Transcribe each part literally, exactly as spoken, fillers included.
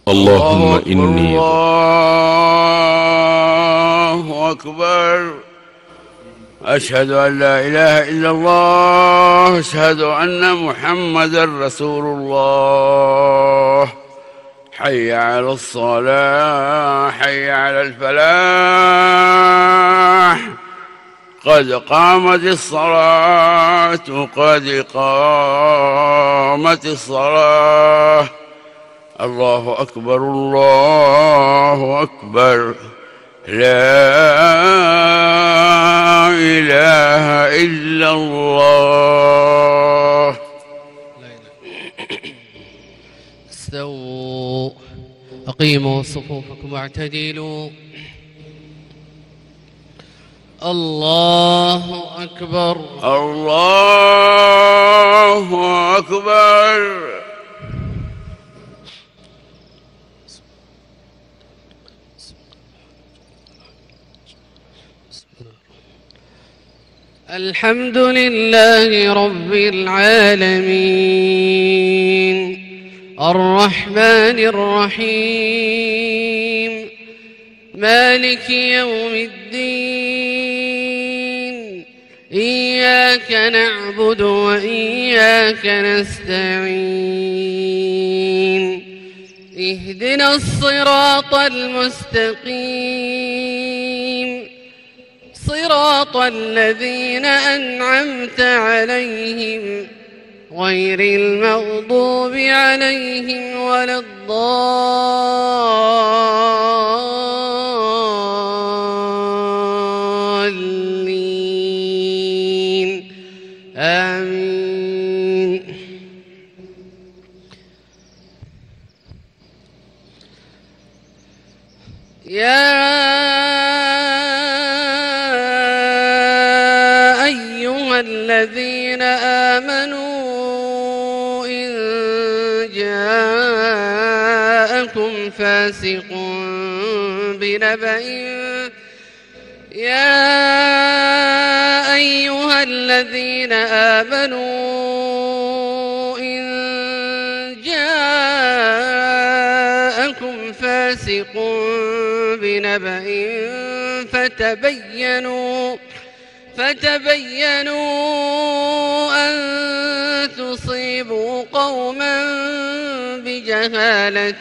اللهم الله إني الله أكبر. أشهد أن لا إله إلا الله. أشهد أن محمدا رسول الله. حي على الصلاة، حي على الفلاح. قد قامت الصلاة، قد قامت الصلاة. الله أكبر الله أكبر. لا إله إلا الله. استووا، أقيموا صفوفكم واعتدلوا. الله أكبر الله أكبر. الحمد لله رب العالمين، الرحمن الرحيم، مالك يوم الدين. إياك نعبد وإياك نستعين. اهدنا الصراط المستقيم، صراط الذين أنعمت عليهم غير المغضوب عليهم ولا الضالين. آمين. يا الذين آمنوا إن جاءكم فاسق بنبأ يا أيها الذين آمنوا إن جاءكم فاسق بنبأ فتبينوا فتبينوا أن تصيبوا قوما بجهالة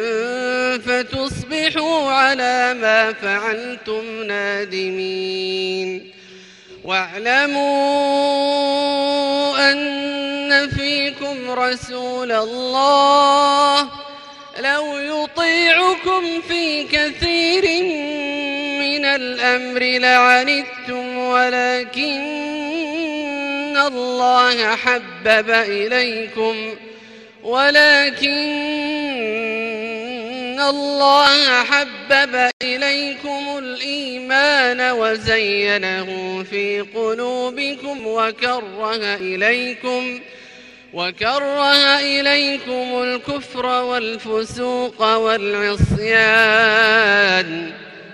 فتصبحوا على ما فعلتم نادمين. واعلموا أن فيكم رسول الله لو يطيعكم في كثير من الأمر لعنتم ولكن الله حبب إليكم ولكن الله حبب إليكم الإيمان وزينه في قلوبكم وكره إليكم وكره إليكم الكفر والفسوق والعصيان.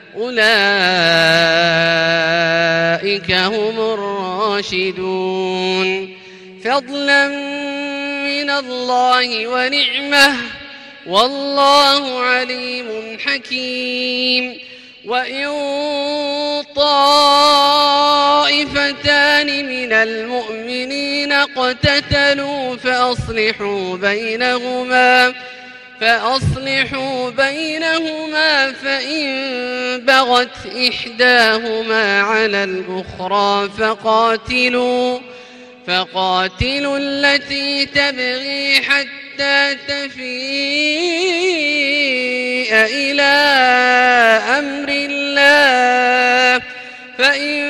أولئك هم الراشدون فضلا من الله ونعمه والله عليم حكيم. وإن طائفتان من المؤمنين اقتتلوا فأصلحوا بينهما فأصلحوا بينهما فإن بغت إحداهما على الأخرى فقاتلوا فقاتلوا التي تبغي حتى تفيء إلى أمر الله فإن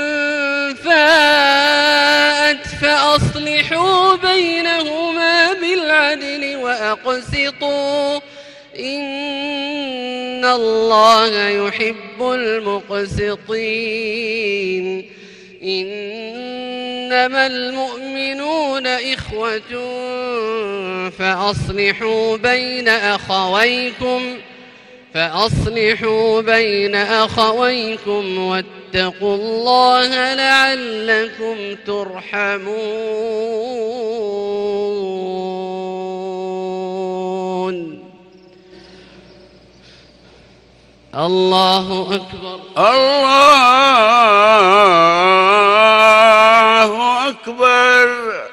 فاءت فأصلحوا بينهما بالعدل وأقسطوا إن الله يحب المقسطين. إنما المؤمنون إخوة فأصلحوا بين أخويكم فأصلحوا بين أخويكم واتقوا الله لعلكم ترحمون. الله أكبر. الله أكبر.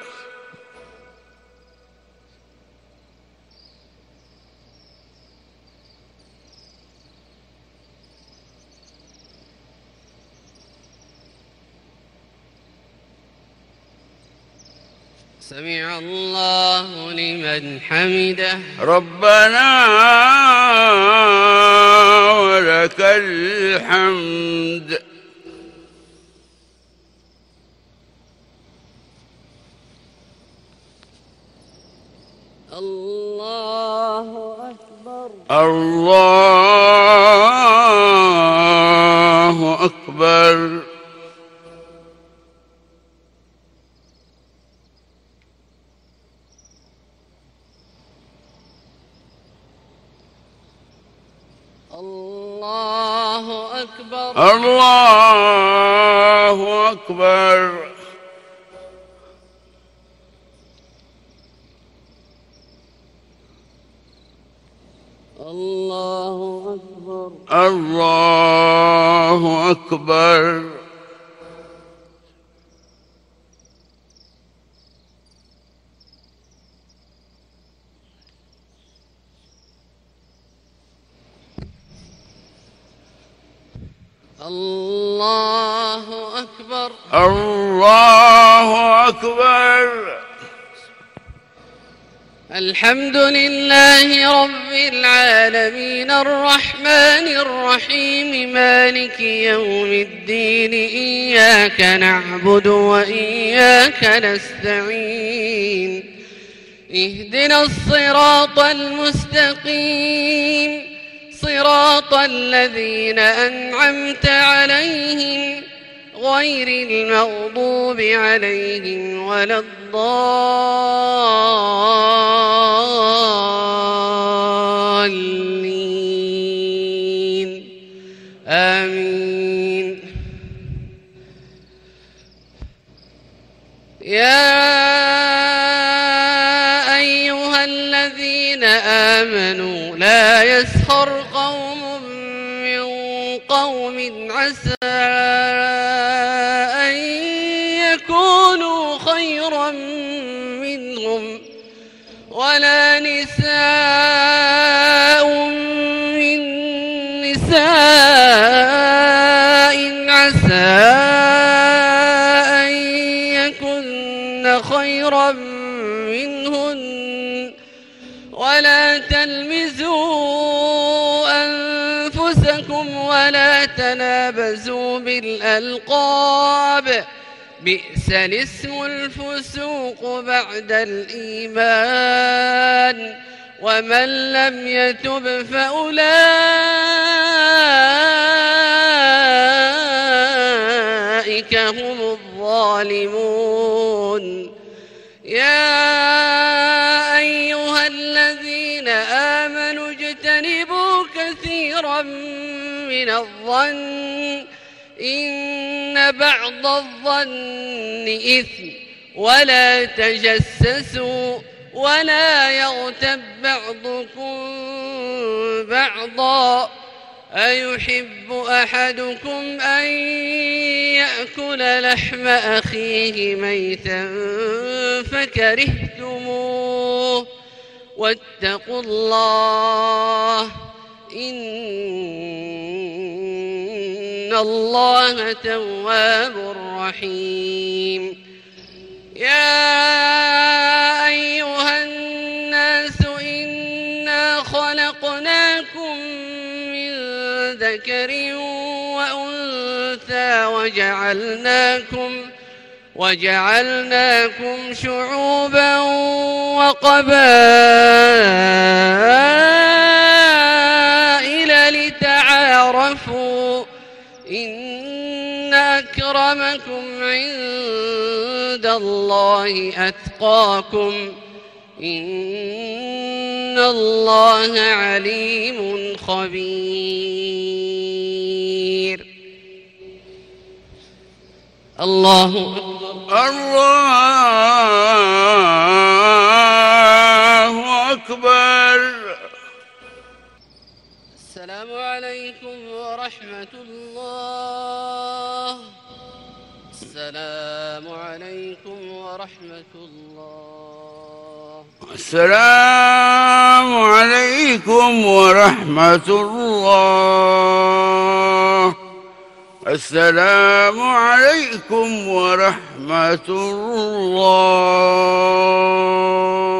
سمع الله لمن حمده. ربنا ولك الحمد. الله أكبر. الله أكبر. الله أكبر. الله أكبر. الله أكبر. الله أكبر. الله أكبر. الله أكبر. الحمد لله رب العالمين الرحمن الرحيم مالك يوم الدين إياك نعبد وإياك نستعين اهدنا الصراط المستقيم صراط الذين أنعمت عليهم غير المغضوب عليهم ولا الضالين آمين. يا أيها الذين آمنوا لا يسخر قوم من قوم عسى أن يكونوا خيرا منهم ولا نساء من نساء عسى أن يكن خيرا منهن ولا تلمزوا أنفسكم ولا تنابزوا بالألقاب بئس الاسم الفسوق بعد الإيمان ومن لم يتب فأولئك هم الظالمون. يا أيها الذين آمنوا اجتنبوا كثيرا من الظن إن بعض الظن إثم ولا تجسسوا ولا يغتب بعضكم بعضا أيحب أحدكم أن يأكل لحم أخيه ميتا فكرهتموه واتقوا الله إن الله تواب رحيم. يا أيها الناس إنا خلقناكم من ذكر وأنثى وجعلناكم وجعلناكم شعوبا وقبائل لتعارفوا إن أكرمكم عند الله أتقاكم إن الله عليم خبير. الله أكبر. الله أكبر. السلام عليكم ورحمة الله. السلام عليكم ورحمة الله. السلام عليكم ورحمة الله. السلام عليكم ورحمة الله.